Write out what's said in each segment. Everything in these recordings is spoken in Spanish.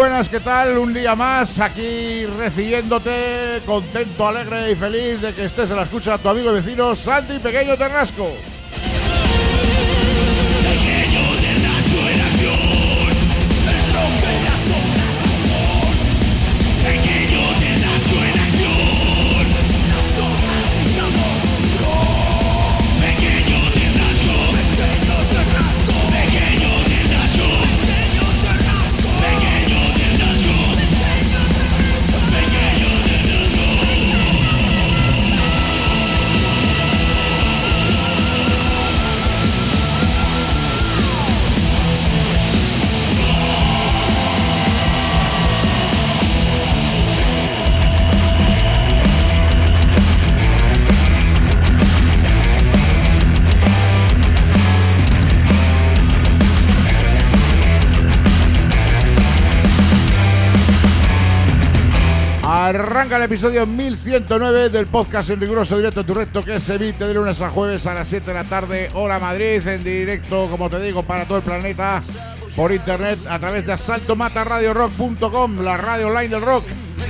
buenas, ¿qué tal? Un día más aquí recibiéndote, contento, alegre y feliz de que estés a la escucha de tu amigo y vecino Santi Pequeño Ternasco. Arranca el episodio 1109 del podcast en riguroso directo tu recto, que se emite de lunes a jueves a las 7 de la tarde, hora Madrid, en directo, como te digo, para todo el planeta, por internet, a través de asaltomataradiorock.com, la radio online del rock.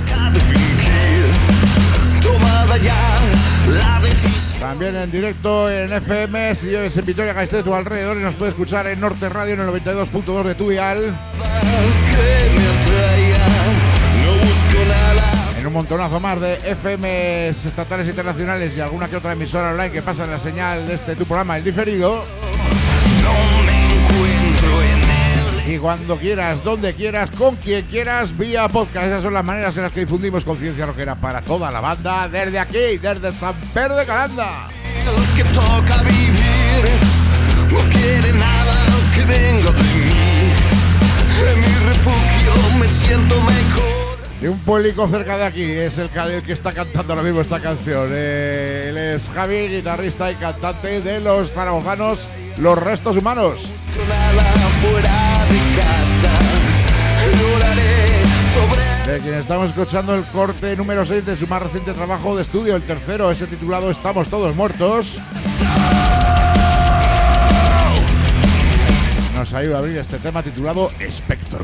También en directo en FM, si vives en Vitoria, Gasteiz o alrededor, y nos puedes escuchar en Norte Radio en el 92.2 de tu dial. En un montonazo más de FMs estatales e internacionales y alguna que otra emisora online que pasan la señal de tu programa en diferido. Y cuando quieras, donde quieras, con quien quieras, vía podcast. Esas son las maneras en las que difundimos conciencia rockera para toda la banda, desde aquí, desde San Pedro de Calanda. El que toca vivir no quiere nada que venga de mí. En mi refugio me siento mejor. De un pueblico cerca de aquí es el que está cantando ahora mismo esta canción. Él es Javi, guitarrista y cantante de los zaragozanos Los Restos Humanos. De quien estamos escuchando el corte número 6 de su más reciente trabajo de estudio, el tercero, ese titulado Estamos Todos Muertos. Nos ayuda a abrir este tema titulado Espectro.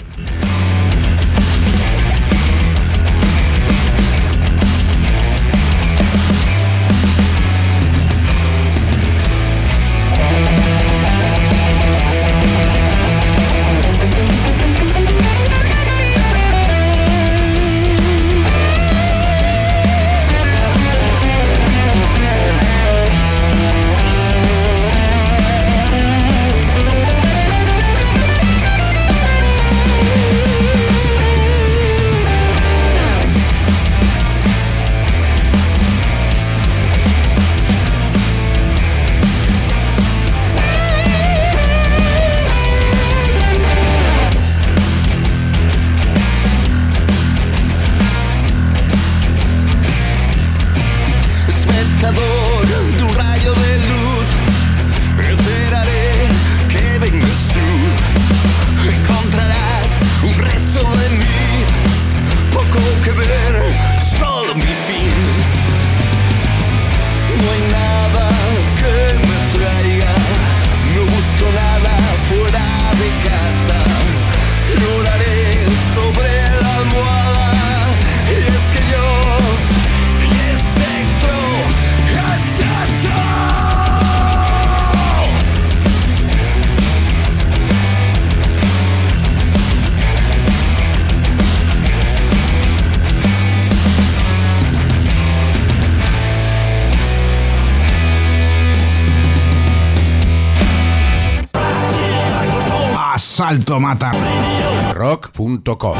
asaltomatarrock.com.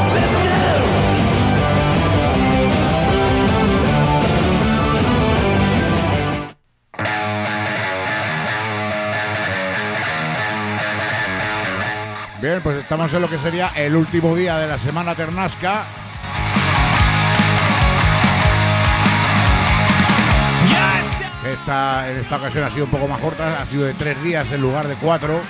Bien, pues estamos en lo que sería el último día de la semana ternasca. En esta ocasión ha sido un poco más corta, ha sido de 3 días en lugar de 4.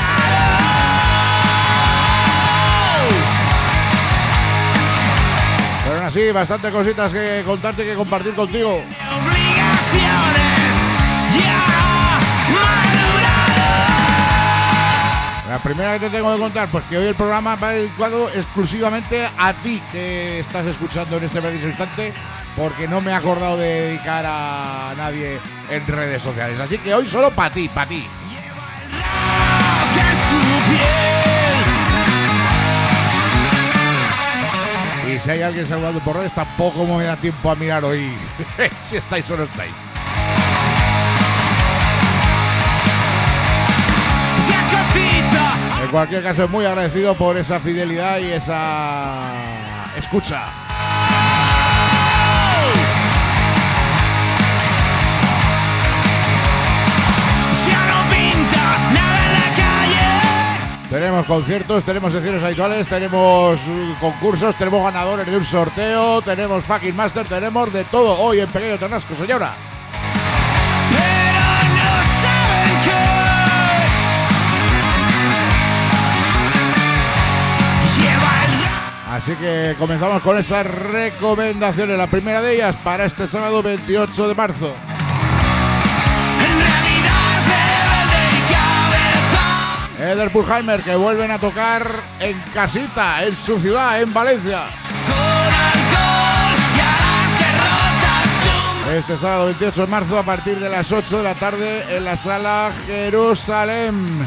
Pero aún así, bastantes cositas que contarte y que compartir contigo. La primera que te tengo que contar, pues que hoy el programa va dedicado exclusivamente a ti que estás escuchando en este preciso instante, porque no me he acordado de dedicar a nadie en redes sociales. Así que hoy solo para ti, para ti. Y si hay alguien saludando por redes, tampoco me da tiempo a mirar hoy si estáis o no estáis. En cualquier caso, muy agradecido por esa fidelidad y esa escucha. Tenemos conciertos, tenemos secciones habituales, tenemos concursos, tenemos ganadores de un sorteo, tenemos fucking master, tenemos de todo hoy en Pequeño Ternasco, señora. Así que comenzamos con esas recomendaciones. La primera de ellas para este sábado 28 de marzo. Eder Pulheimer, que vuelven a tocar en casita, en su ciudad, en Valencia. Este sábado 28 de marzo a partir de las 8 de la tarde en la Sala Jerusalén.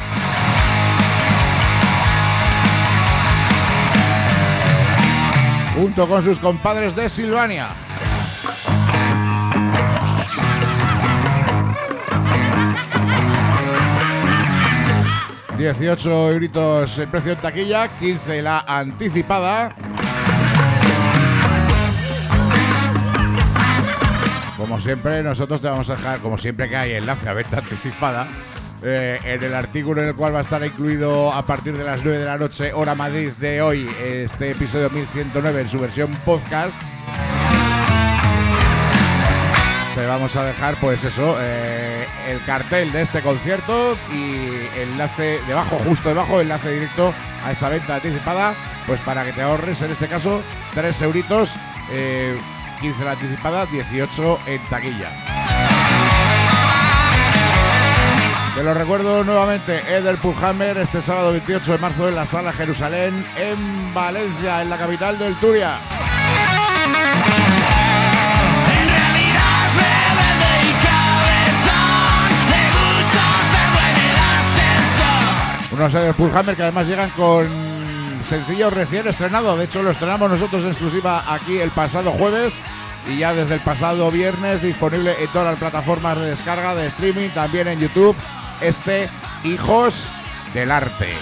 Junto con sus compadres de Silvania. €18 el precio en taquilla, 15 la anticipada. Como siempre, nosotros te vamos a dejar, como siempre que hay enlace a venta anticipada, en el artículo en el cual va a estar incluido a partir de las 9 de la noche, hora Madrid de hoy, este episodio 1109 en su versión podcast. Te vamos a dejar, pues eso, el cartel de este concierto y enlace debajo, justo debajo, enlace directo a esa venta anticipada, pues para que te ahorres, en este caso, 3 euritos, 15 la anticipada, 18 en taquilla. Te lo recuerdo nuevamente, Eder Pulheimer, este sábado 28 de marzo en la Sala Jerusalén, en Valencia, en la capital del Turia. Unos Eder Pulheimer que además llegan con sencillo recién estrenado. De hecho, lo estrenamos nosotros en exclusiva aquí el pasado jueves. Y ya desde el pasado viernes disponible en todas las plataformas de descarga, de streaming, también en YouTube. Hijos del Arte.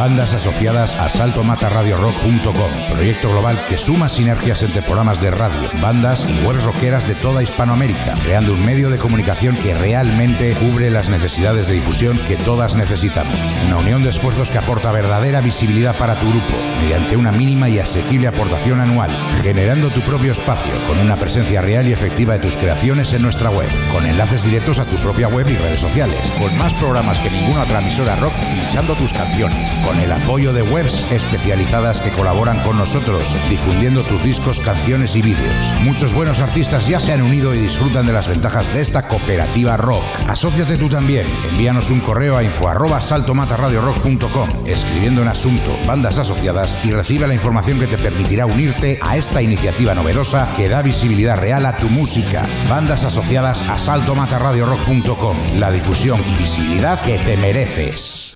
Bandas asociadas a saltomatarradiorock.com, proyecto global que suma sinergias entre programas de radio, bandas y webs rockeras de toda Hispanoamérica, creando un medio de comunicación que realmente cubre las necesidades de difusión que todas necesitamos. Una unión de esfuerzos que aporta verdadera visibilidad para tu grupo, mediante una mínima y asequible aportación anual, generando tu propio espacio con una presencia real y efectiva de tus creaciones en nuestra web, con enlaces directos a tu propia web y redes sociales, con más programas que ninguna otra emisora rock pinchando tus canciones, con el apoyo de webs especializadas que colaboran con nosotros, difundiendo tus discos, canciones y vídeos. Muchos buenos artistas ya se han unido y disfrutan de las ventajas de esta cooperativa rock. Asóciate tú también. Envíanos un correo a info@saltomatarradiorock.com, escribiendo en asunto Bandas Asociadas, y recibe la información que te permitirá unirte a esta iniciativa novedosa que da visibilidad real a tu música. Bandas asociadas a saltomatarradiorock.com, la difusión y visibilidad que te mereces.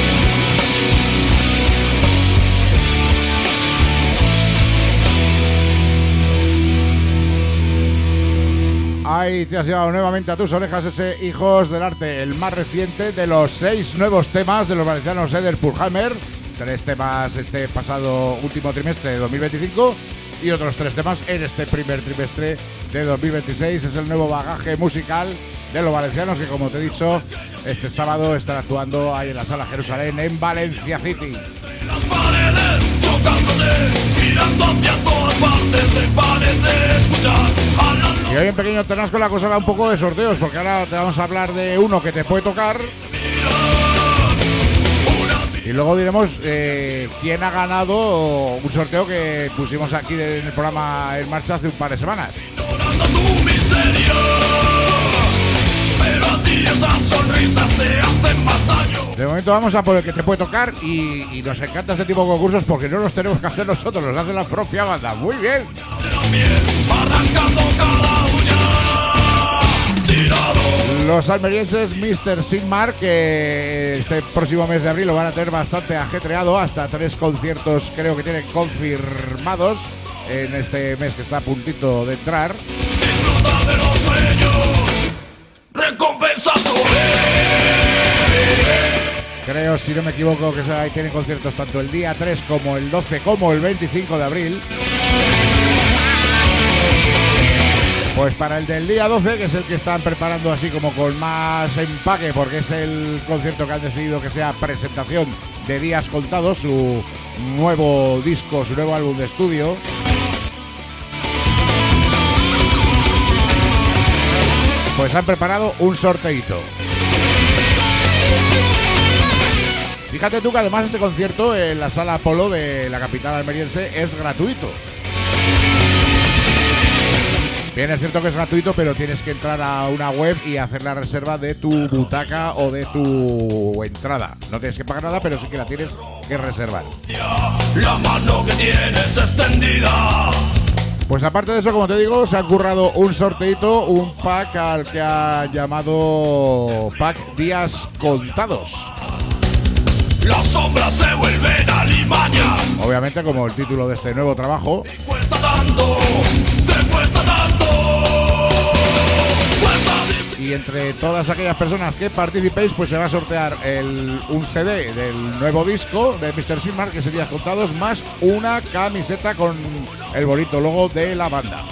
Ahí te has llevado nuevamente a tus orejas ese Hijos del Arte, el más reciente de los 6 nuevos temas de los valencianos Eder Pulhammer. 3 temas este pasado último trimestre de 2025 y otros 3 temas en este primer trimestre de 2026. Es el nuevo bagaje musical de los valencianos que, como te he dicho, este sábado están actuando ahí en la Sala Jerusalén en Valencia City. Las paredes, chocándote, mirando hacia todas partes, te parece escuchar. Y hoy en Pequeño Ternasco la cosa va un poco de sorteos, porque ahora te vamos a hablar de uno que te puede tocar. Y luego diremos quién ha ganado un sorteo que pusimos aquí en el programa en marcha hace un par de semanas. De momento vamos a por el que te puede tocar y nos encanta este tipo de concursos porque no los tenemos que hacer nosotros, los hace la propia banda. Muy bien. Los almerienses Mr. Sigmar, que este próximo mes de abril lo van a tener bastante ajetreado, hasta 3 conciertos creo que tienen confirmados en este mes que está a puntito de entrar. Disfruta de los sueños, recompensa Creo, si no me equivoco, que ahí tienen conciertos tanto el día 3 como el 12 como el 25 de abril. Pues para el del día 12, que es el que están preparando así como con más empaque, porque es el concierto que han decidido que sea presentación de Días Contados, su nuevo disco, su nuevo álbum de estudio. Pues han preparado un sorteito. Fíjate tú que además este concierto en la Sala Apolo de la capital almeriense es gratuito. Bien, es cierto que es gratuito, pero tienes que entrar a una web y hacer la reserva de tu butaca o de tu entrada. No tienes que pagar nada, pero sí que la tienes que reservar. La mano que tienes extendida. Pues aparte de eso, como te digo, se ha currado un sorteito, un pack al que ha llamado Pack Días Contados. Las sombras se vuelven alimañas. Obviamente, como el título de este nuevo trabajo. Te cuesta tanto, te cuesta tanto. Y entre todas aquellas personas que participéis, pues se va a sortear un CD del nuevo disco de Mr. Sigmar, que es Días Contados, más una camiseta con el bonito logo de la banda.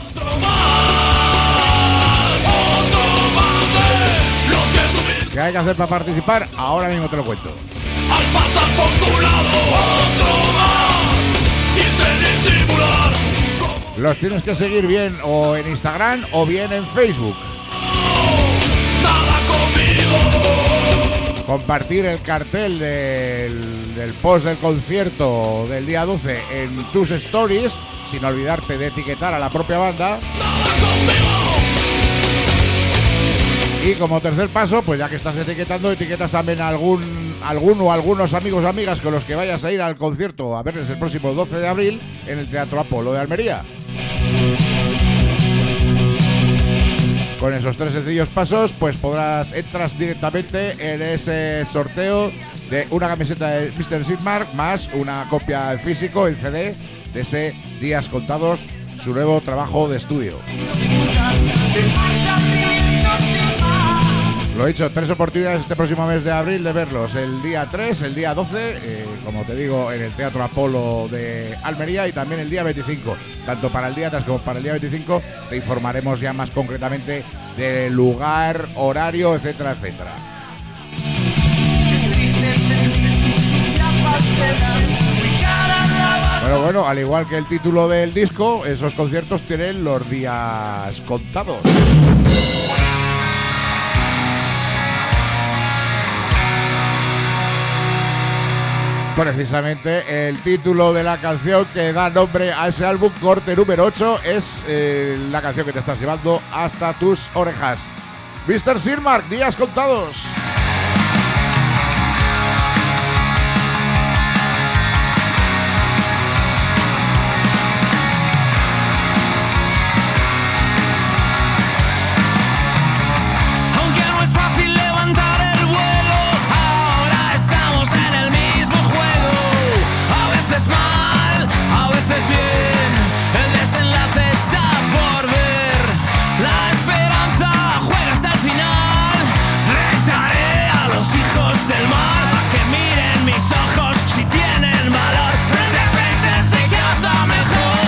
¿Qué hay que hacer para participar? Ahora mismo te lo cuento. Al pasar por tu lado, otro más, y sin disimular. Los tienes que seguir bien o en Instagram o bien en Facebook. Nada conmigo. Compartir el cartel del post del concierto del día 12 en tus stories, sin olvidarte de etiquetar a la propia banda. Nada conmigo. Y como tercer paso, pues ya que estás etiquetando, etiquetas también a alguno o algunos amigos o amigas con los que vayas a ir al concierto a verles el próximo 12 de abril en el Teatro Apolo de Almería. Con esos 3 sencillos pasos, pues entras directamente en ese sorteo de una camiseta de Mr. Sigmar más una copia en físico, en CD, de ese Días Contados, su nuevo trabajo de estudio. Lo he dicho, 3 oportunidades este próximo mes de abril de verlos. El día 3, el día 12, como te digo, en el Teatro Apolo de Almería, y también el día 25. Tanto para el día 3 como para el día 25 te informaremos ya más concretamente del lugar, horario, etcétera, etcétera. Bueno, al igual que el título del disco, esos conciertos tienen los días contados. Precisamente el título de la canción que da nombre a ese álbum, corte número 8, es la canción que te estás llevando hasta tus orejas. Mr. Sirmark, días contados. Del mar, que miren mis ojos si tienen valor. Frente a frente se caza mejor.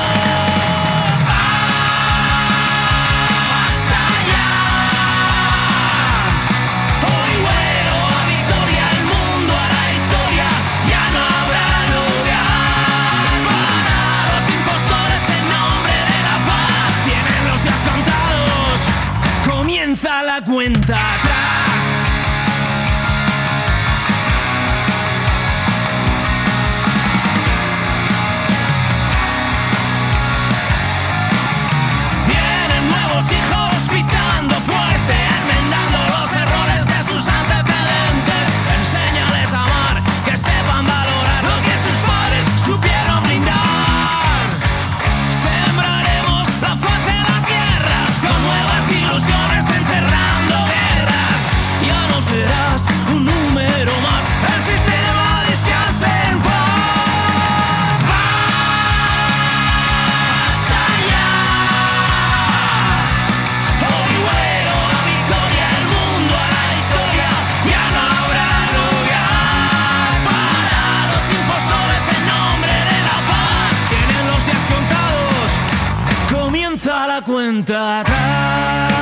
Hasta allá. Hoy vuelo a Victoria, el mundo a la historia. Ya no habrá lugar para los impostores en nombre de la paz. Tienen los días contados. Comienza la cuenta atrás. Pisando fuerte, enmendando los errores de sus antecedentes. Enséñales a amar, que sepan valorar lo que sus padres supieron brindar. Sembraremos la faz de la tierra con nuevas ilusiones, enterrando guerras. Ya no serás un número más, el sistema descansa en paz. Comienza la cuenta atrás.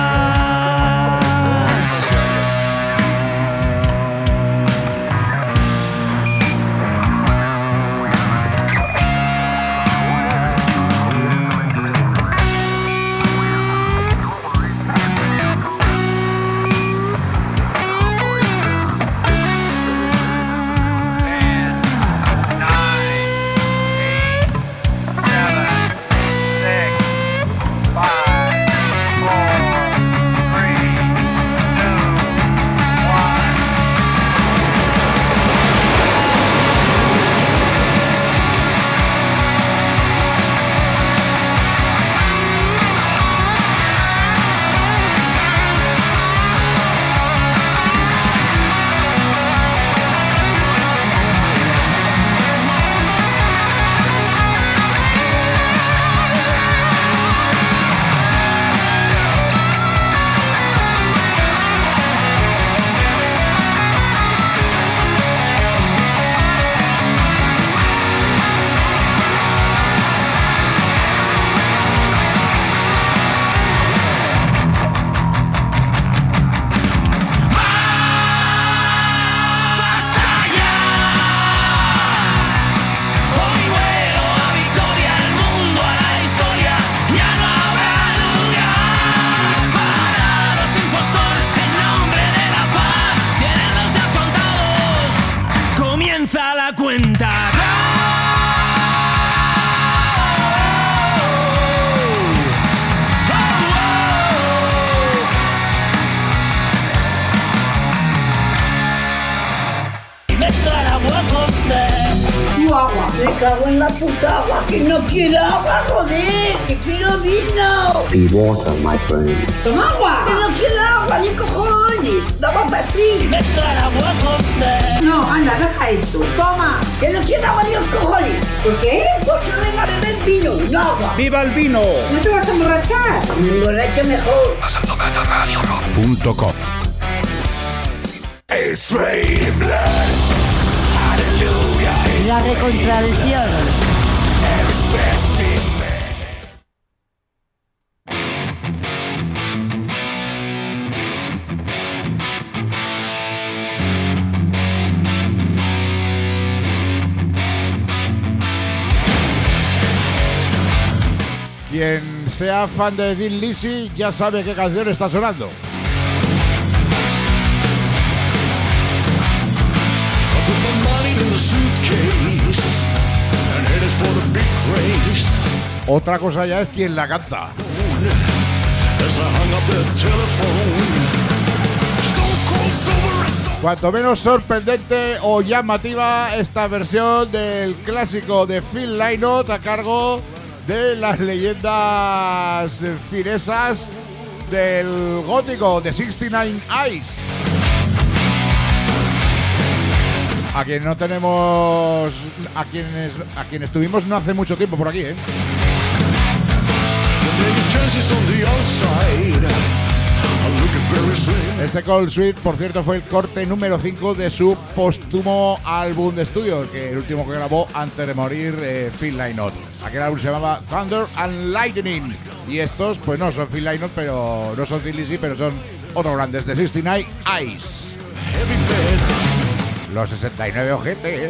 Me cago en la puta agua, que no quiero agua, joder, que quiero vino. Be water, my friend. Toma agua, que no quiero agua, ni cojones. Dame pepín. Mezclar agua con sed. No, anda, deja esto. Toma, que no quiero agua ni los cojones. ¿Por qué? Porque no venga a beber vino, no agua. ¡Viva el vino! ¿No te vas a emborrachar? Me emborracho mejor. .com It's raining blood. Hallelujah. La recontradicción. Every specimen. Quien sea fan de Thin Lizzy ya sabe qué canción está sonando. Otra cosa ya es quien la canta. Cuanto menos sorprendente o llamativa esta versión del clásico de Phil Lynott a cargo de las leyendas finesas del gótico de 69 Eyes. A quien no tenemos, a quienes tuvimos no hace mucho tiempo por aquí, ¿eh? Este Cold Sweet, por cierto, fue el corte número 5 de su póstumo álbum de estudio, el último que grabó antes de morir Phil Lynott. Aquel álbum se llamaba Thunder and Lightning. Y estos, pues no son Phil Lynott, pero no son Thin Lizzy, pero son otros grandes de 69 Eyes. Los 69 ojetes.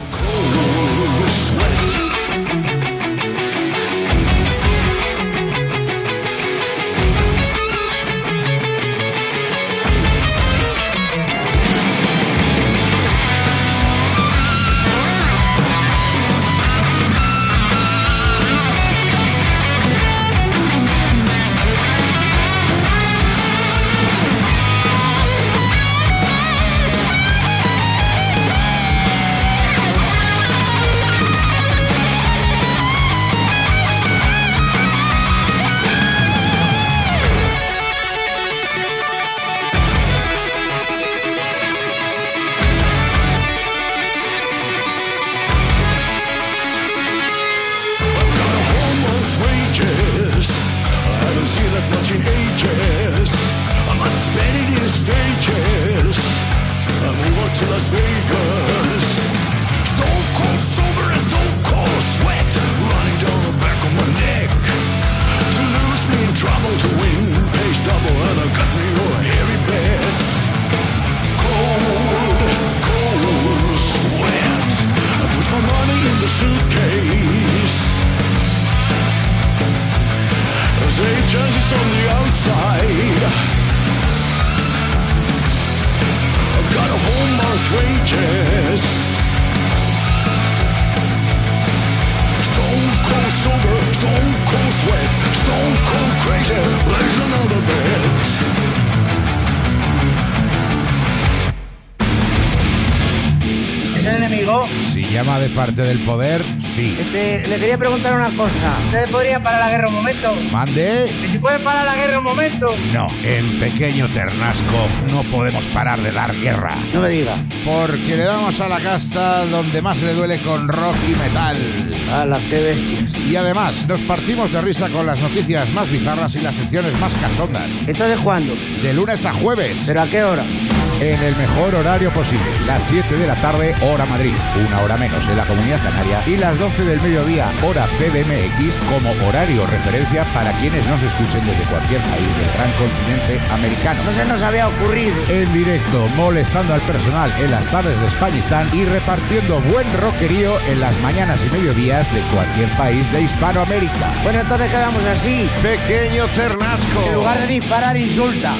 De parte del poder, sí. Le quería preguntar una cosa. ¿Ustedes podrían parar la guerra un momento? Mande. ¿Y si pueden parar la guerra un momento? No, en Pequeño Ternasco no podemos parar de dar guerra. No me diga. Porque le damos a la casta donde más le duele con rock y metal. ¡Hala, qué bestias! Y además nos partimos de risa con las noticias más bizarras y las secciones más cachondas. ¿Entonces cuándo? De lunes a jueves. ¿Pero a qué hora? En el mejor horario posible, las 7 de la tarde, hora Madrid, una hora menos en la Comunidad Canaria, y las 12 del mediodía, hora CDMX, como horario referencia para quienes nos escuchen desde cualquier país del gran continente americano. No se nos había ocurrido. En directo, molestando al personal en las tardes de Españistán y repartiendo buen rockerío en las mañanas y mediodías de cualquier país de Hispanoamérica. Bueno, entonces quedamos así. Pequeño Ternasco. En lugar de disparar, insulta.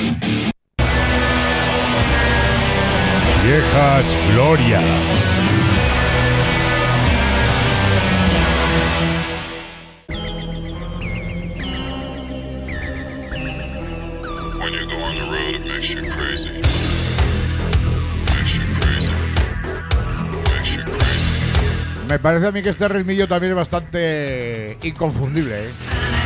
Viejas glorias. When you go on the road, it makes you crazy. Makes you crazy. Makes you crazy. Me parece a mí que este ritmillo también es bastante inconfundible, ¿eh?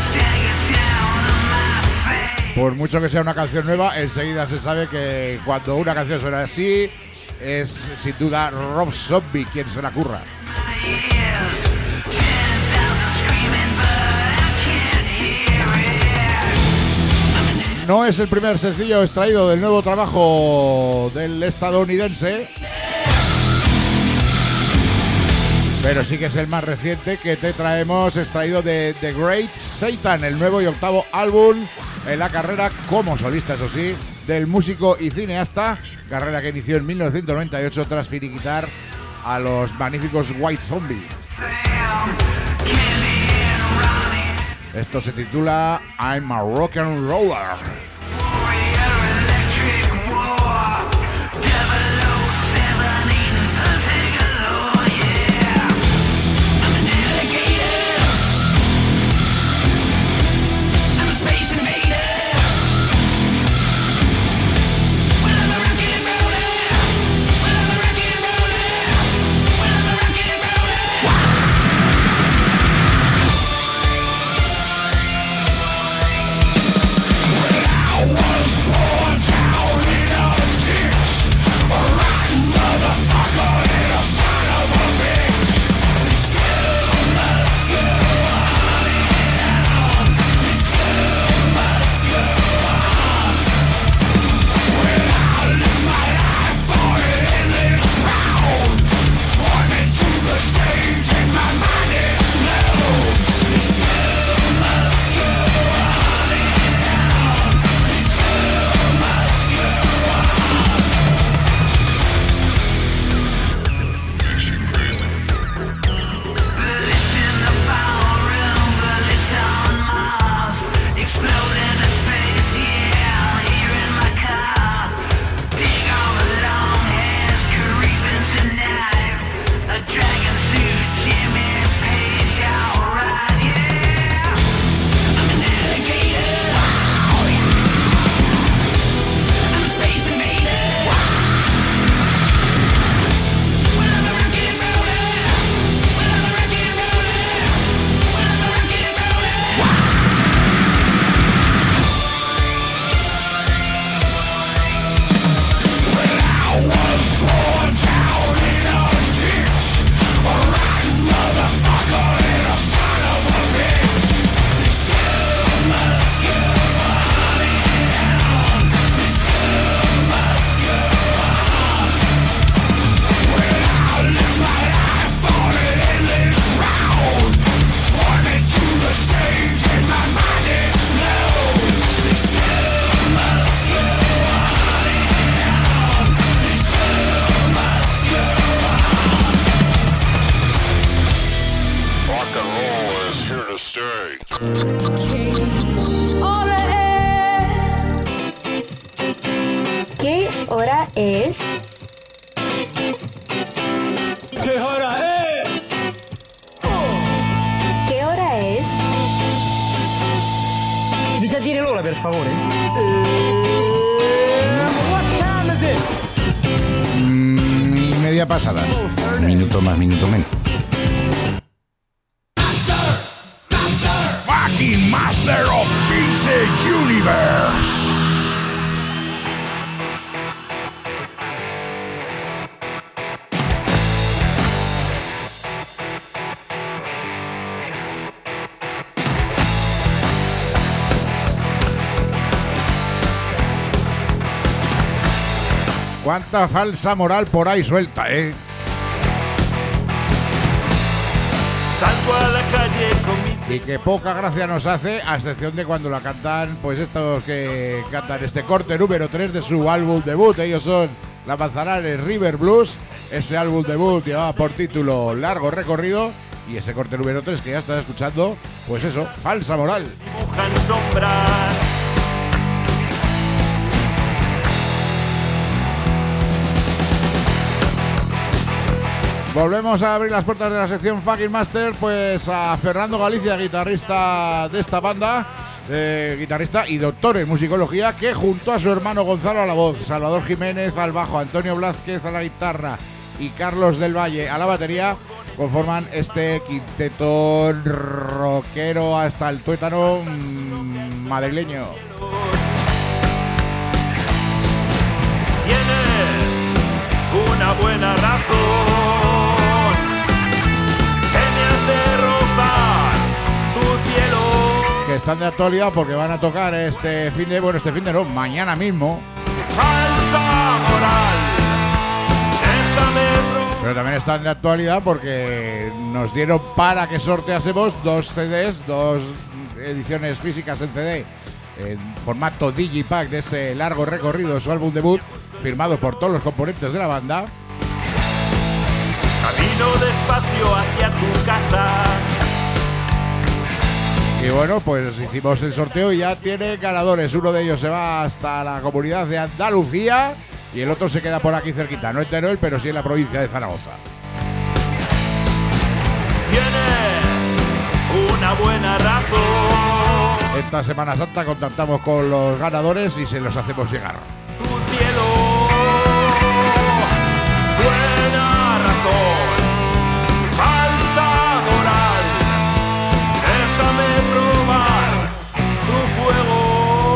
Por mucho que sea una canción nueva, enseguida se sabe que cuando una canción suena así, es sin duda Rob Zombie quien se la curra. no es el primer sencillo extraído del nuevo trabajo del estadounidense, pero sí que es el más reciente que te traemos, extraído de The Great Satan, el nuevo y octavo álbum en la carrera como solista, eso sí, del músico y cineasta, carrera que inició en 1998 tras finiquitar a los magníficos White Zombie. Esto se titula I'm a Rock and Roller. ¿Qué hora es? ¿Qué hora es? ¿Qué hora es? Mi sa dire l'ora, per favore? What time is it? Y media pasada. Minuto más, minuto menos. Fucking Master of Pixel Universe. Cuánta falsa moral por ahí suelta, ¿eh? Salgo a la calle con mis... Y que poca gracia nos hace, a excepción de cuando la cantan, pues estos que cantan este corte número 3 de su álbum debut. Ellos son la Manzanares River Blues. Ese álbum debut llevaba por título Largo Recorrido. Y ese corte número 3 que ya estás escuchando, pues eso, falsa moral. Dibujan sombras. Volvemos a abrir las puertas de la sección Fucking Master, pues a Fernando Galicia, guitarrista de esta banda, guitarrista y doctor en musicología, que junto a su hermano Gonzalo a la voz, Salvador Jiménez al bajo, Antonio Blázquez a la guitarra y Carlos del Valle a la batería, conforman este quinteto rockero hasta el tuétano madrileño. Tienes una buena razón que me hace rozar tu cielo. que están de actualidad porque van a tocar mañana mismo. Falsa moral. Pero también están de actualidad porque nos dieron para que sorteásemos 2 CDs, 2 ediciones físicas en CD, en formato Digipack de ese largo recorrido de su álbum debut, firmado por todos los componentes de la banda. Camino despacio hacia tu casa. Y bueno, pues hicimos el sorteo y ya tiene ganadores. Uno de ellos se va hasta la comunidad de Andalucía y el otro se queda por aquí cerquita. No en Teruel, pero sí en la provincia de Zaragoza. Tienes una buena razón. Esta Semana Santa contactamos con los ganadores y se los hacemos llegar. Tu cielo. Buena razón. Falsa moral. Déjame probar tu fuego.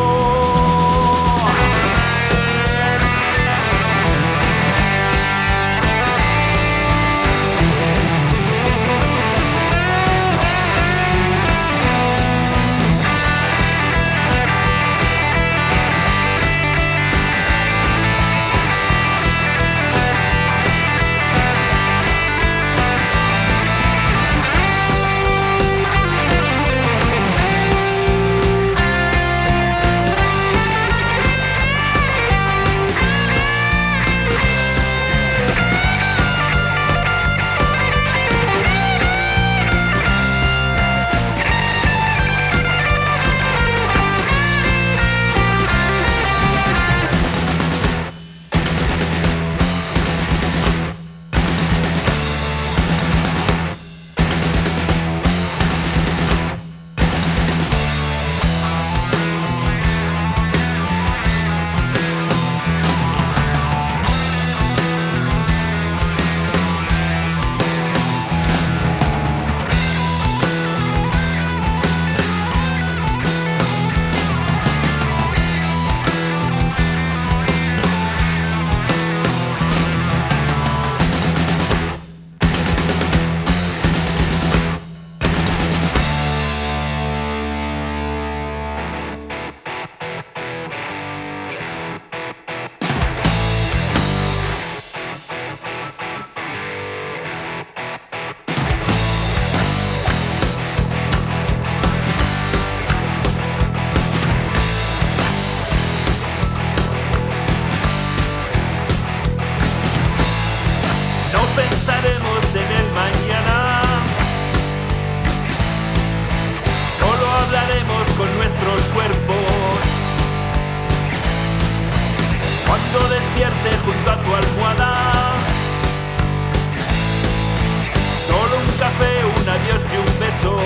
Pensaremos en el mañana. Solo hablaremos con nuestros cuerpos. Cuando despierte junto a tu almohada, solo un café, un adiós y un beso.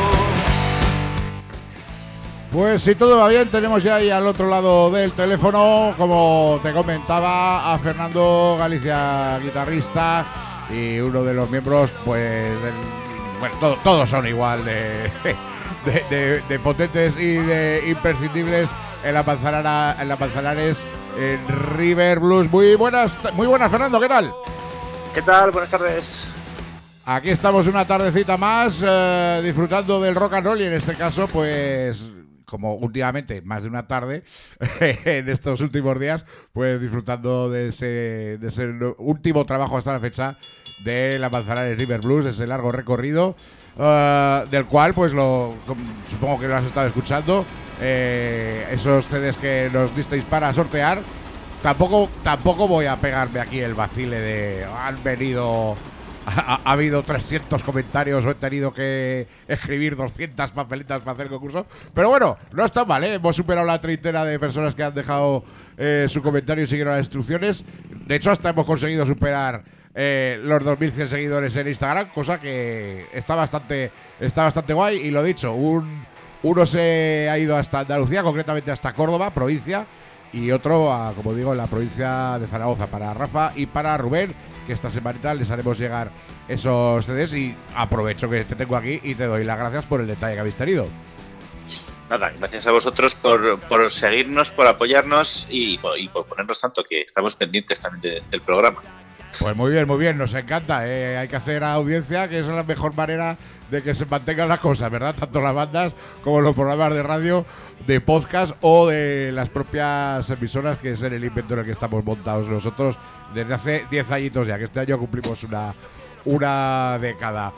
Pues si todo va bien, tenemos ya ahí al otro lado del teléfono, como te comentaba, a Fernando Galicia, guitarrista y uno de los miembros, pues, todos son igual de potentes y de imprescindibles en la Manzanares, en River Blues. Muy buenas, Fernando, ¿qué tal? ¿Qué tal? Buenas tardes. Aquí estamos una tardecita más, disfrutando del rock and roll y en este caso, pues, como últimamente más de una tarde en estos últimos días, pues disfrutando de ese último trabajo hasta la fecha de la Manzanares River Blues, de ese largo recorrido, del cual pues supongo que lo has estado escuchando, esos CDs que nos disteis para sortear. Tampoco voy a pegarme aquí el vacile de han venido... Ha habido 300 comentarios o he tenido que escribir 200 papeletas para hacer el concurso. Pero bueno, no está mal, ¿eh? Hemos superado la treintena de personas que han dejado su comentario y siguieron las instrucciones. De hecho, hasta hemos conseguido superar los 2100 seguidores en Instagram, cosa que está bastante guay. Y lo dicho, uno se ha ido hasta Andalucía, concretamente hasta Córdoba, provincia, y otro, como digo, en la provincia de Zaragoza, para Rafa y para Rubén, que esta semanita les haremos llegar esos CDs. Y aprovecho que te tengo aquí y te doy las gracias por el detalle que habéis tenido. Nada, gracias a vosotros por seguirnos, por apoyarnos y por ponernos tanto, que estamos pendientes también del programa. Pues muy bien, nos encanta. Hay que hacer audiencia, que esa es la mejor manera de que se mantengan las cosas, ¿verdad? Tanto las bandas como los programas de radio, de podcast o de las propias emisoras, que es en el invento en el que estamos montados nosotros desde hace 10 añitos ya, que este año cumplimos una década.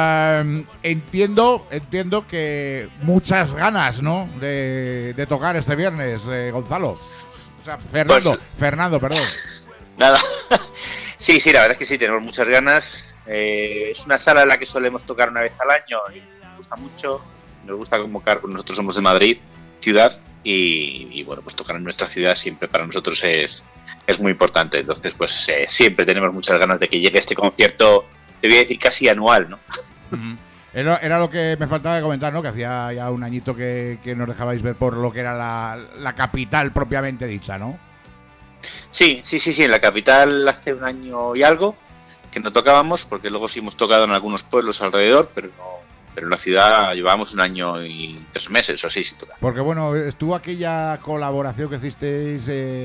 Entiendo que muchas ganas, ¿no? De tocar este viernes, Gonzalo. O sea, Fernando, perdón. Nada. Sí, la verdad es que sí, tenemos muchas ganas. Es una sala en la que solemos tocar una vez al año y nos gusta mucho. Nos gusta convocar, pues nosotros somos de Madrid, ciudad, y bueno, pues tocar en nuestra ciudad siempre para nosotros es muy importante. Entonces, pues siempre tenemos muchas ganas de que llegue este concierto, te voy a decir casi anual, ¿no? Era lo que me faltaba de comentar, ¿no? Que hacía ya un añito que nos dejabais ver por lo que era la capital propiamente dicha, ¿no? Sí, en la capital hace un año y algo que no tocábamos, porque luego sí hemos tocado en algunos pueblos alrededor, pero en la ciudad llevábamos un año y 3 meses o así sin tocar. Porque bueno, estuvo aquella colaboración que hicisteis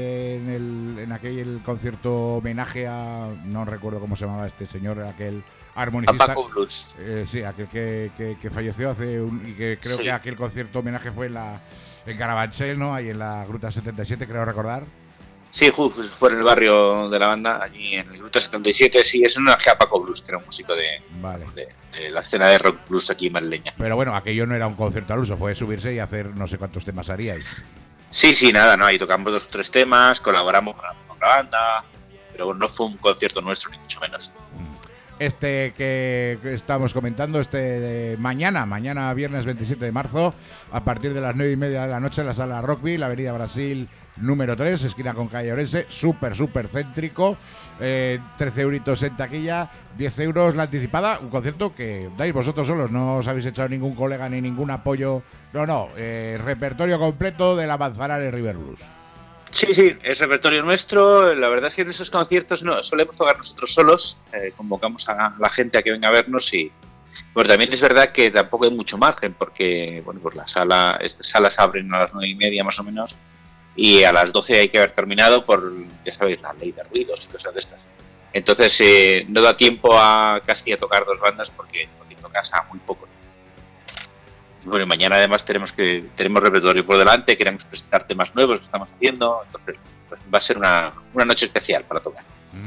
en aquel concierto homenaje a, no recuerdo cómo se llamaba este señor, aquel armonicista. A Paco Blues. Sí, aquel que falleció y que creo que aquel concierto homenaje fue en Carabanchel, ¿no? Ahí en la Gruta 77, creo recordar. Sí, fue en el barrio de la banda, allí en el Gruta 77, sí, es un homenaje a Paco Blues, que era un músico de la escena de rock blues aquí madrileña. Pero bueno, aquello no era un concierto al uso, fue subirse y hacer no sé cuántos temas haríais. Sí, nada, ahí tocamos 2 o 3 temas, colaboramos con la banda, pero no fue un concierto nuestro, ni mucho menos. Este que estamos comentando, de mañana viernes 27 de marzo, a partir de las 9:30 de la noche en la sala Rockville, Avenida Brasil número 3, esquina con calle Orense, súper céntrico, 13 euritos en taquilla, 10 euros la anticipada, un concierto que dais vosotros solos, no os habéis echado ningún colega ni ningún apoyo, repertorio completo de la Manzanares River Blues. Sí, es repertorio nuestro. La verdad es que en esos conciertos no solemos tocar nosotros solos, convocamos a la gente a que venga a vernos y bueno, también es verdad que tampoco hay mucho margen porque bueno, pues estas salas abren a las 9:30 más o menos y a las 12 hay que haber terminado por, ya sabéis, la ley de ruidos y cosas de estas. Entonces no da tiempo casi a tocar 2 bandas porque tocas a muy poco. Bueno, y mañana además tenemos repertorio por delante, queremos presentar temas nuevos que estamos haciendo, entonces pues, va a ser una noche especial para tocar.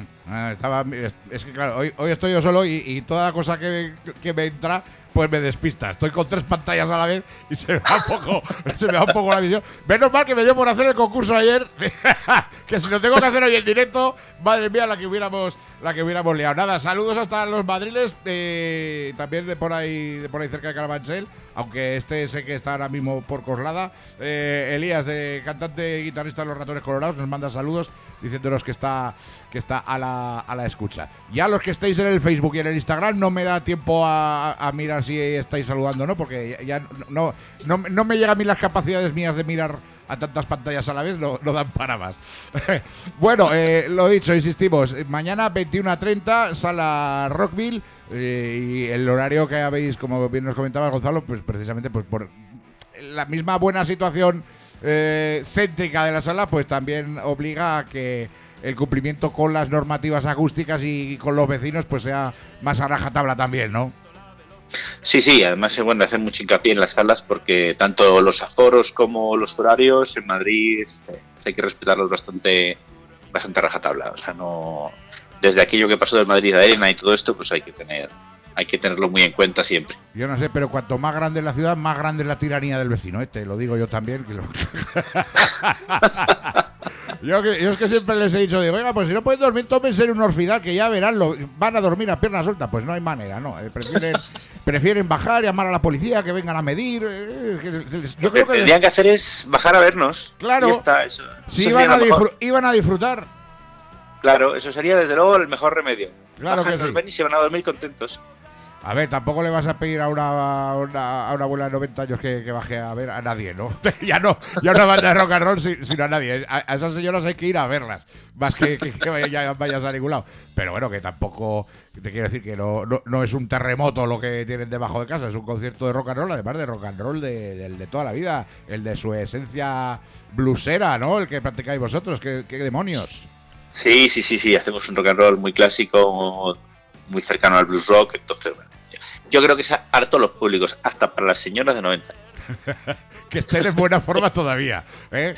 Es que claro, hoy estoy yo solo y toda cosa que me entra pues me despista. Estoy con 3 pantallas a la vez y se me va un poco la visión. Menos mal que me dio por hacer el concurso ayer, que si lo tengo que hacer hoy en directo, madre mía, la que hubiéramos liado. Nada, saludos hasta los madriles, también de por ahí cerca de Carabanchel, aunque sé que está ahora mismo por Coslada. Elías, cantante y guitarrista de Los Ratones Colorados, nos manda saludos diciéndonos que está a la escucha. Ya los que estáis en el Facebook y en el Instagram no me da tiempo a mirar si estáis saludando, ¿no? Porque ya no me llegan a mí las capacidades mías de mirar a tantas pantallas a la vez, no dan para más. Bueno, lo dicho, insistimos, mañana 21:30, sala Rockville, y el horario que habéis, como bien nos comentaba Gonzalo, pues precisamente pues por la misma buena situación céntrica de la sala, pues también obliga a que el cumplimiento con las normativas acústicas y con los vecinos pues sea más a rajatabla también, ¿no? Sí, además es bueno hacer mucho hincapié en las salas porque tanto los aforos como los horarios en Madrid hay que respetarlos bastante a rajatabla. O sea, no, desde aquello que pasó de Madrid a Arena y todo esto, pues hay que tenerlo muy en cuenta siempre. Yo no sé, pero cuanto más grande es la ciudad, más grande es la tiranía del vecino, te lo digo yo también. Yo es que siempre les he dicho, oiga, pues si no pueden dormir, tómense en un orfidal que ya verán, van a dormir a pierna suelta. Pues no hay manera, ¿no? Prefieren bajar, llamar a la policía, que vengan a medir. Lo que tendrían que hacer es bajar a vernos. Claro, está, eso iban a disfrutar. Claro, eso sería desde luego el mejor remedio. Claro que sí. Ven y se van a dormir contentos. A ver, tampoco le vas a pedir a una abuela de 90 años que baje a ver a nadie, ¿no? ya una banda de rock and roll sino a nadie. A esas señoras hay que ir a verlas, más que vayas a ningún lado. Pero bueno, que tampoco, te quiero decir que no es un terremoto lo que tienen debajo de casa, es un concierto de rock and roll, además de rock and roll de toda la vida, el de su esencia bluesera, ¿no? El que practicáis vosotros, ¿qué demonios? Sí, hacemos un rock and roll muy clásico, muy cercano al blues rock, entonces bueno, yo creo que es para todos los públicos, hasta para las señoras de 90 años. Que estén en buena forma todavía, ¿eh?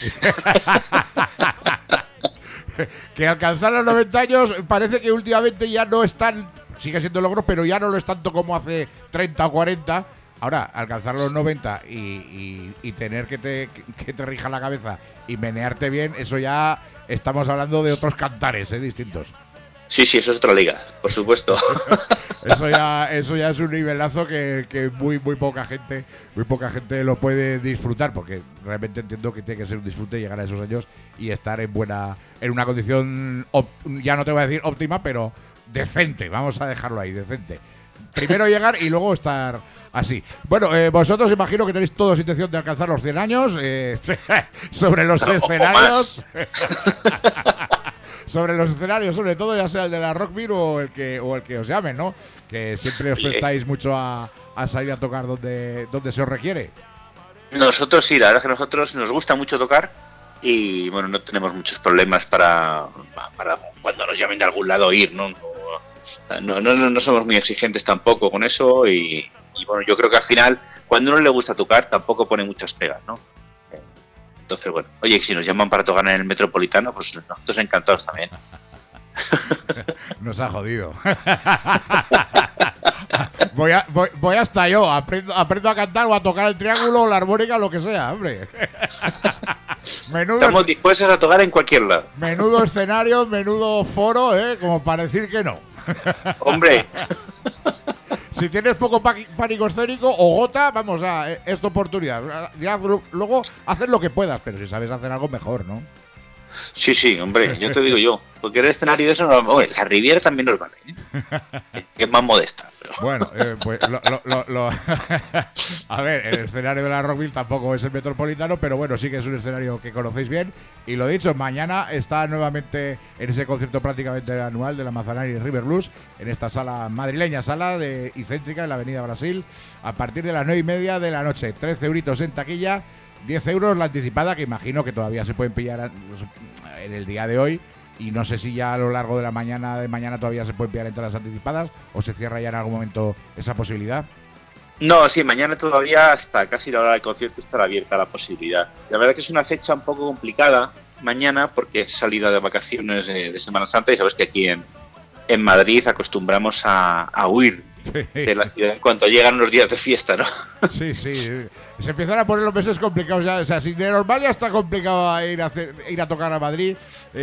Que alcanzar los 90 años parece que últimamente ya no es tan, sigue siendo logro, pero ya no lo es tanto como hace 30 o 40. Ahora, alcanzar los 90 y tener que te rija la cabeza y menearte bien, eso ya estamos hablando de otros cantares, distintos. Sí, eso es otra liga, por supuesto. Eso ya es un nivelazo que muy poca gente lo puede disfrutar, porque realmente entiendo que tiene que ser un disfrute llegar a esos años y estar en una condición, ya no te voy a decir óptima, pero decente, vamos a dejarlo ahí, decente. Primero llegar y luego estar así. Bueno, vosotros imagino que tenéis todos intención de alcanzar los 100 años sobre los escenarios. Sobre los escenarios, sobre todo, ya sea el de la Rockville o el que os llamen, ¿no? Que siempre os prestáis mucho a salir a tocar donde se os requiere. Nosotros sí, la verdad es que a nosotros nos gusta mucho tocar y bueno, no tenemos muchos problemas para cuando nos llamen de algún lado ir, ¿no? No somos muy exigentes tampoco con eso y bueno, yo creo que al final, cuando a uno le gusta tocar, tampoco pone muchas pegas, ¿no? Entonces, bueno, oye, si nos llaman para tocar en el Metropolitano, pues nosotros encantados también. Nos ha jodido. Voy hasta yo, aprendo a cantar o a tocar el triángulo o la armónica, lo que sea, hombre. Estamos dispuestos a tocar en cualquier lado. Menudo escenario, menudo foro, como para decir que no. Hombre. Si tienes poco pánico escénico o gota, vamos es tu oportunidad. Ya luego haces lo que puedas, pero si sabes hacer algo mejor, ¿no? Sí, hombre, yo te digo yo. Porque el escenario de eso, la Riviera también nos vale, que es más modesta. Pero. Bueno, pues a ver, el escenario de la Rockville tampoco es el Metropolitano, pero bueno, sí que es un escenario que conocéis bien. Y lo dicho, mañana está nuevamente en ese concierto prácticamente anual de la Manzanares River Blues, en esta sala madrileña, sala y céntrica en la Avenida Brasil, a partir de las 9:30 de la noche. 13 euritos en taquilla, 10 euros la anticipada, que imagino que todavía se pueden pillar en el día de hoy. Y no sé si ya a lo largo de mañana todavía se pueden pillar entradas anticipadas o se cierra ya en algún momento esa posibilidad. No, sí, mañana todavía hasta casi la hora del concierto estará abierta la posibilidad. La verdad que es una fecha un poco complicada mañana porque es salida de vacaciones de Semana Santa y sabes que aquí en Madrid acostumbramos a huir de la ciudad en cuanto llegan los días de fiesta, ¿no? Sí. Se empiezan a poner los meses complicados ya. O sea, si de normal ya está complicado ir a tocar a Madrid,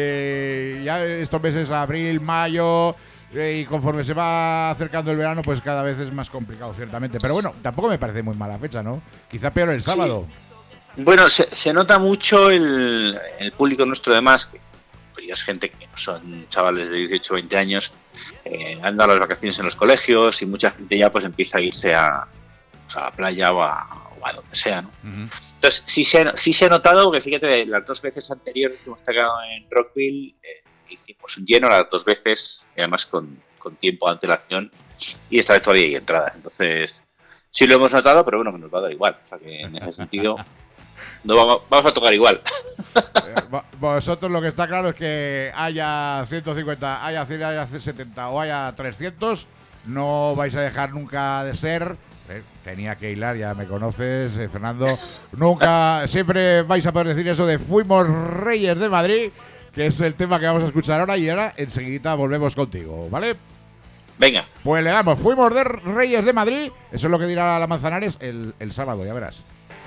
ya estos meses, abril, mayo, y conforme se va acercando el verano, pues cada vez es más complicado, ciertamente. Pero bueno, tampoco me parece muy mala fecha, ¿no? Quizá peor el sábado. Sí. Bueno, se nota mucho el público nuestro, además, que ya es gente que no son chavales de 18 o 20 años, han dado las vacaciones en los colegios y mucha gente ya pues empieza a irse a la playa o a donde sea, ¿no? Uh-huh. Entonces sí se ha notado, porque fíjate, las 2 veces anteriores que hemos tocado en Rockville hicimos un lleno las 2 veces, y además con tiempo de antelación, y esta vez todavía hay entradas. Entonces sí lo hemos notado, pero bueno, que nos va a dar igual, o sea que en ese sentido no vamos a tocar igual. Vosotros lo que está claro es que haya 150, haya 100, haya 70 o haya 300, no vais a dejar nunca de ser. Tenía que hilar, ya me conoces, Fernando. Nunca, siempre vais a poder decir eso de fuimos Reyes de Madrid, que es el tema que vamos a escuchar ahora, y ahora enseguida volvemos contigo, ¿vale? Venga. Pues le damos, fuimos de Reyes de Madrid, eso es lo que dirá la Manzanares el sábado, ya verás.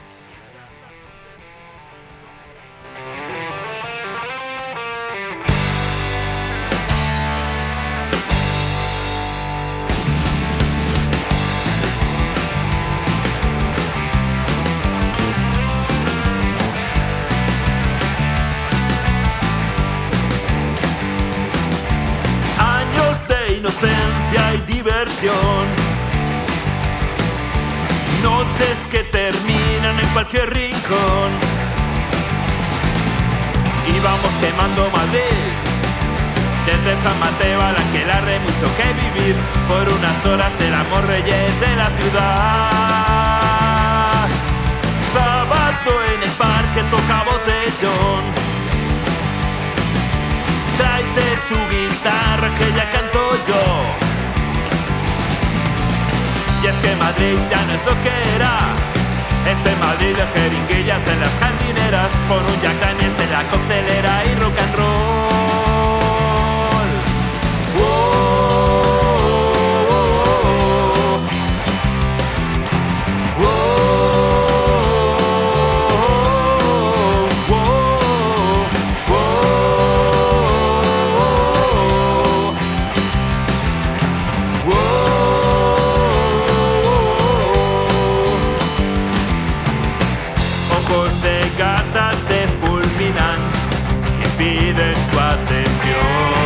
Noches que terminan en cualquier rincón. Y vamos quemando Madrid, desde San Mateo a la Aquelarre, mucho que vivir. Por unas horas éramos reyes de la ciudad. Sábado en el parque toca botellón. Tráete ya canto yo. Y es que Madrid ya no es lo que era, ese Madrid de jeringuillas en las jardineras, por un Jack Daniels en la coctelera y rock and roll. Ojos de gata te fulminan y piden tu atención.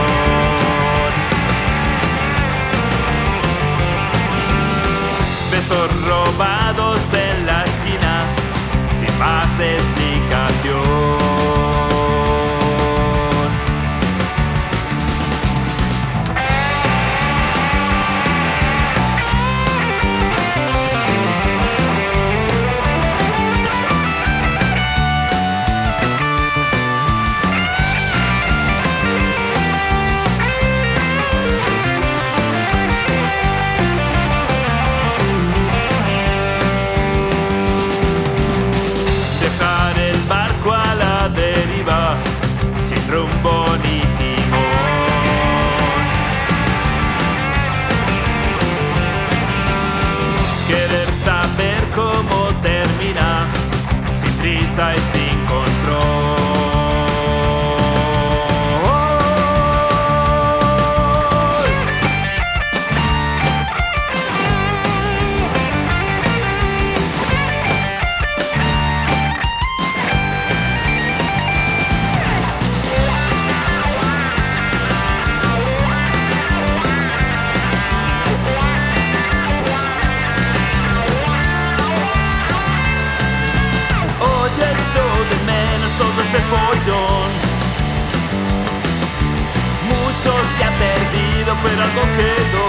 Besos robados en la esquina sin más explicación. Dejar el barco a la deriva, sin rumbo ni timón. Querer saber cómo termina, sin prisa y sin control. Oye, echo de menos todo ese follón. Mucho se ha perdido, pero algo quedó.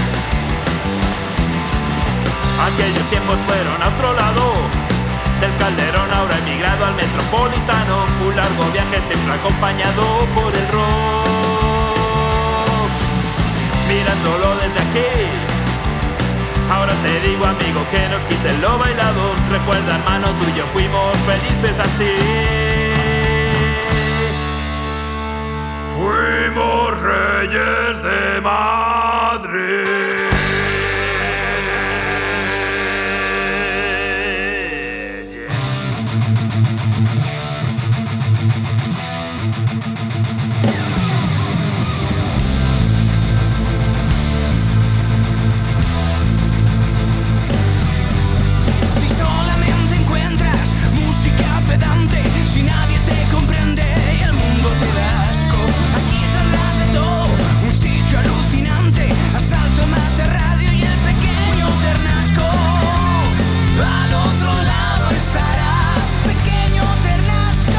Aquellos tiempos fueron a otro lado del Calderón, ahora emigrado al Metropolitano. Un largo viaje siempre acompañado por el rock. Mirándolo desde aquí, ahora te digo, amigo, que nos quiten lo bailado. Recuerda, hermano, tú y yo fuimos felices así. Fuimos reyes de Madrid. Si solamente encuentras música pedante, si nadie te comprende y el mundo te da asco, aquí tendrás de todo, un sitio alucinante, Asalto Mata Radio y el pequeño Ternasco. Al otro lado estará pequeño Ternasco.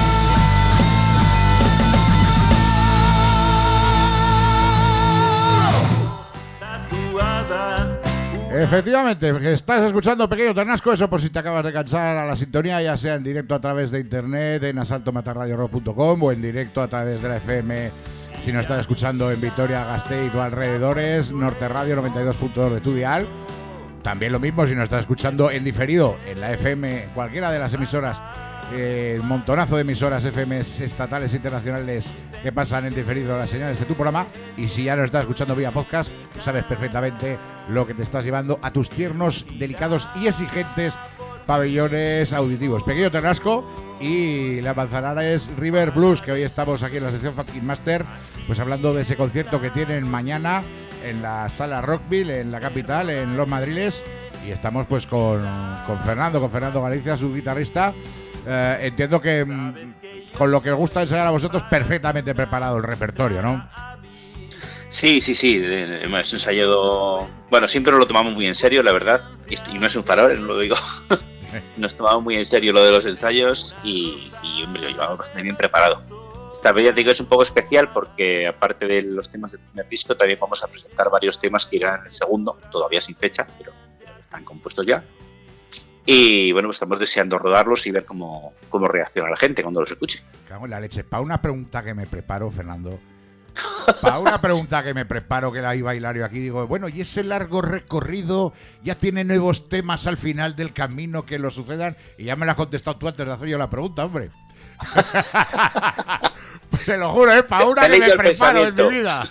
Tatuada. Efectivamente, que estás escuchando Pequeño Ternasco, eso por si te acabas de cansar a la sintonía, ya sea en directo a través de internet en asaltomatarradiorock.com o en directo a través de la FM, si nos estás escuchando en Vitoria, Gasteiz o alrededores, Norte Radio 92.2 de tu dial. También lo mismo si nos estás escuchando en diferido en la FM, cualquiera de las emisoras, el montonazo de emisoras FM estatales e internacionales que pasan en diferido las señales de tu programa. Y si ya nos estás escuchando vía podcast, sabes perfectamente lo que te estás llevando a tus tiernos, delicados y exigentes pabellones auditivos. Pequeño Ternasco y la Manzanares River Blues, que hoy estamos aquí en la sección Fucking Master, pues hablando de ese concierto que tienen mañana en la sala Rockville, en la capital, en Los Madriles. Y estamos pues con Fernando Galicia, su guitarrista. Entiendo que con lo que os gusta enseñar a vosotros, perfectamente preparado el repertorio, ¿no? Sí, hemos ensayado. Bueno, siempre lo tomamos muy en serio, la verdad. Y no es un farol, no lo digo. Nos tomamos muy en serio lo de los ensayos y hombre, lo llevamos bastante bien preparado. Esta vez ya te digo, es un poco especial porque aparte de los temas del primer disco, también vamos a presentar varios temas que irán en el segundo, todavía sin fecha, pero están compuestos ya. Y bueno, pues estamos deseando rodarlos y ver cómo reacciona la gente cuando los escuche. Cago en la leche. Para una pregunta que me preparo, Fernando, Para una pregunta que me preparo, que la iba Hilario aquí, digo, bueno, ¿y ese largo recorrido ya tiene nuevos temas al final del camino que lo sucedan? Y ya me lo has contestado tú antes de hacer yo la pregunta, hombre. Te lo juro, para una que me preparo en mi vida.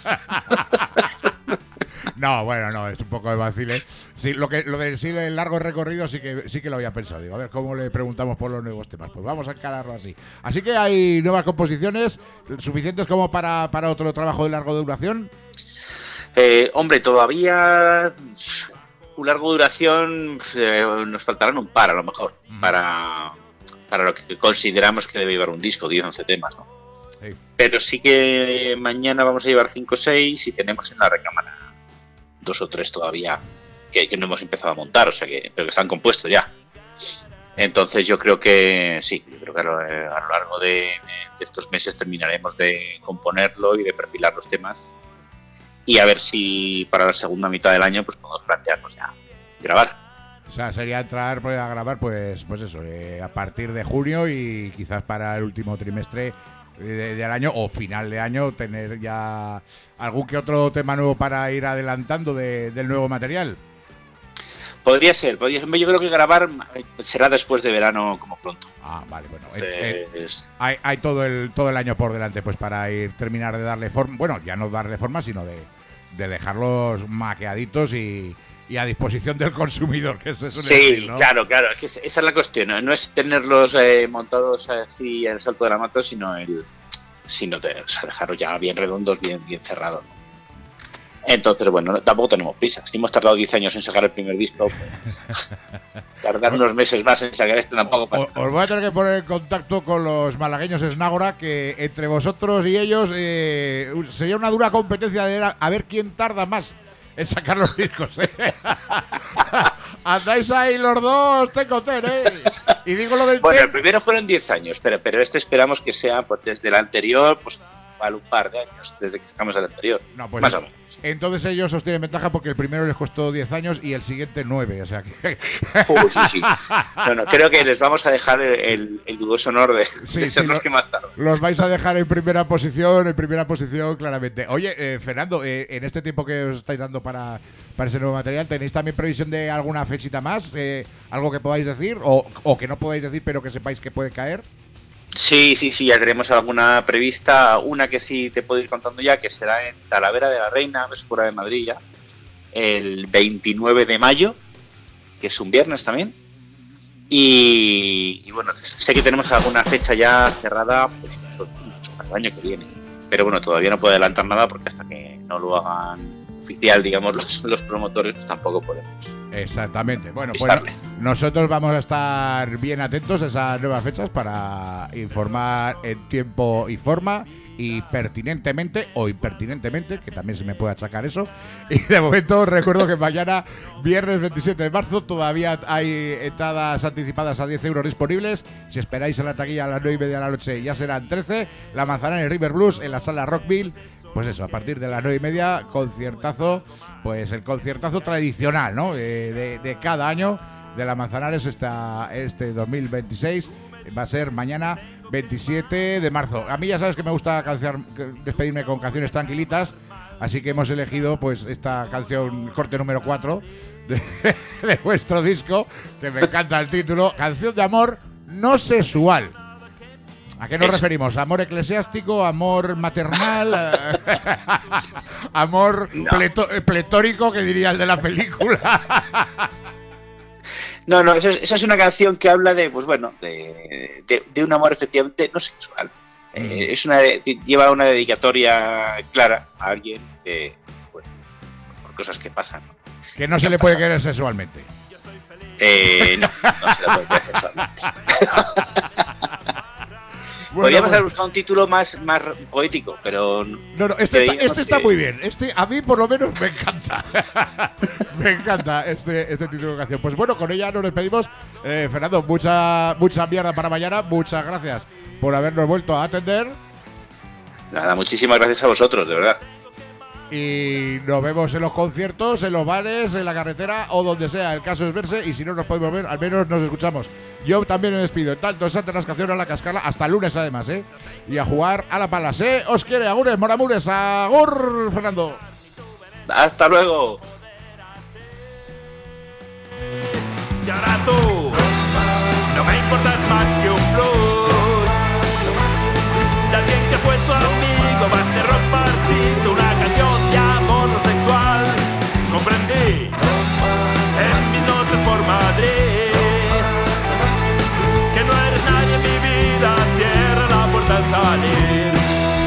No, bueno, no, es un poco de vacile. Sí, lo del sí del largo recorrido sí que lo había pensado. Digo, a ver cómo le preguntamos por los nuevos temas. Pues vamos a encararlo así. Así que hay nuevas composiciones suficientes como para otro trabajo de larga duración. Hombre, todavía un largo duración nos faltarán un par a lo mejor para lo que consideramos que debe llevar un disco, 10 11 temas, ¿no? Sí. Pero sí que mañana vamos a llevar 5 o 6 y tenemos en la recámara 2 o 3 todavía que no hemos empezado a montar, o sea pero que están compuestos ya. Entonces yo creo que sí, a lo largo de estos meses terminaremos de componerlo y de perfilar los temas y a ver si para la segunda mitad del año pues podemos plantearnos ya grabar. O sea, sería entrar a grabar pues eso, a partir de junio y quizás para el último trimestre del año o final de año tener ya algún que otro tema nuevo para ir adelantando del nuevo material. Podría ser. Yo creo que grabar será después de verano como pronto. Ah, vale, bueno. Hay todo el año por delante pues para terminar de darle forma, bueno, ya no darle forma, sino de dejarlos maqueaditos y a disposición del consumidor, que eso es decir, ¿no? Claro, es que esa es la cuestión, no es tenerlos montados así en el salto de la mata, sino dejarlos ya bien redondos, bien cerrados, ¿no? Entonces, bueno, tampoco tenemos prisa. Si hemos tardado 10 años en sacar el primer disco, pues tardar unos meses más en sacar este tampoco pasa. Os voy a tener que poner en contacto con los malagueños Snágora, que entre vosotros y ellos sería una dura competencia de a ver quién tarda más en sacar los discos, Andáis ahí los dos, ten, Y digo lo del bueno, el primero fueron 10 años, pero este esperamos que sea pues, desde el anterior, pues vale un par de años, desde que sacamos el anterior. No, pues más o menos. Entonces ellos os tienen ventaja porque el primero les costó 10 años y el siguiente 9, o sea que... sí. No, creo que les vamos a dejar el dudoso honor de ser los que más tardan. Los vais a dejar en primera posición claramente. Oye, Fernando, en este tiempo que os estáis dando para ese nuevo material, ¿tenéis también previsión de alguna fechita más? ¿Algo que podáis decir o que no podáis decir pero que sepáis que puede caer? Sí, ya tenemos alguna prevista, una que sí te puedo ir contando ya, que será en Talavera de la Reina, fuera de Madrid ya, el 29 de mayo, que es un viernes también, y bueno, sé que tenemos alguna fecha ya cerrada pues, para el año que viene, pero bueno, todavía no puedo adelantar nada porque hasta que no lo hagan oficial, digamos, los promotores, pues tampoco podemos. Exactamente. Bueno, pues nosotros vamos a estar bien atentos a esas nuevas fechas para informar en tiempo y forma y pertinentemente o impertinentemente, que también se me puede achacar eso. Y de momento recuerdo que mañana, viernes 27 de marzo, todavía hay entradas anticipadas a 10 euros disponibles. Si esperáis en la taquilla a las 9:30 de la noche ya serán 13. La Manzana en el River Blues en la sala Rockville. Pues eso, a partir de las 9:30, conciertazo, pues el conciertazo tradicional, ¿no? De cada año de la Manzanares este 2026 va a ser mañana 27 de marzo. A mí ya sabes que me gusta despedirme con canciones tranquilitas, así que hemos elegido pues esta canción, corte número 4 de vuestro disco, que me encanta el título, Canción de amor no sexual. ¿A qué nos referimos? ¿Amor eclesiástico? ¿Amor maternal? ¿Amor pletórico, que diría el de la película? No, esa es una canción que habla de, pues bueno, de un amor efectivamente no sexual. Lleva una dedicatoria clara a alguien que, bueno, por cosas que pasan, ¿no? Que no se le puede querer sexualmente. No se le puede querer sexualmente. Podríamos haber buscado un título más poético, pero... No, este está muy bien. A mí, por lo menos, me encanta. Me encanta este título de canción. Pues bueno, con ella nos despedimos. Fernando, mucha mierda para mañana. Muchas gracias por habernos vuelto a atender. Nada, muchísimas gracias a vosotros, de verdad. Y nos vemos en los conciertos, en los bares, en la carretera o donde sea. El caso es verse, y si no nos podemos ver, al menos nos escuchamos. Yo también me despido, tanto en Santa Rascación a la Cascala, hasta el lunes además, y a jugar a la pala. Os quiere, agures, moramures, agur, Fernando. Hasta luego. Y ahora tú, no me importas más que un plus. De alguien que fue tu amigo, más de Ross Marchito, una canción de amor no sexual. Comprendí, en mis noches por Madrid, que no eres nadie en mi vida, cierra la puerta al salir.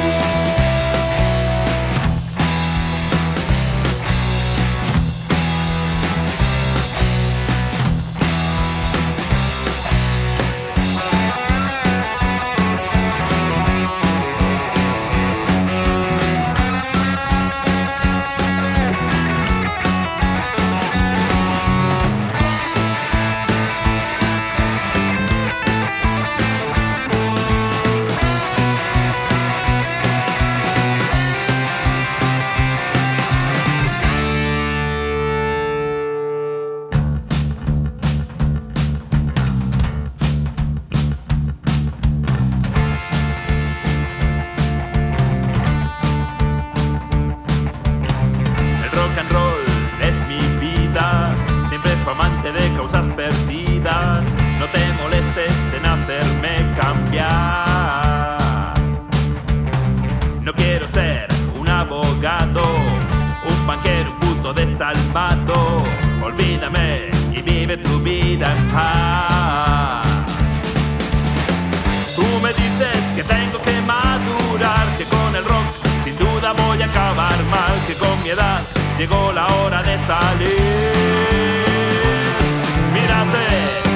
No te molestes en hacerme cambiar. No quiero ser un abogado, un banquero, un puto desalmado. Olvídame y vive tu vida en paz. Tú me dices que tengo que madurar, que con el rock sin duda voy a acabar mal, que con mi edad llegó la hora de salir. Mírate,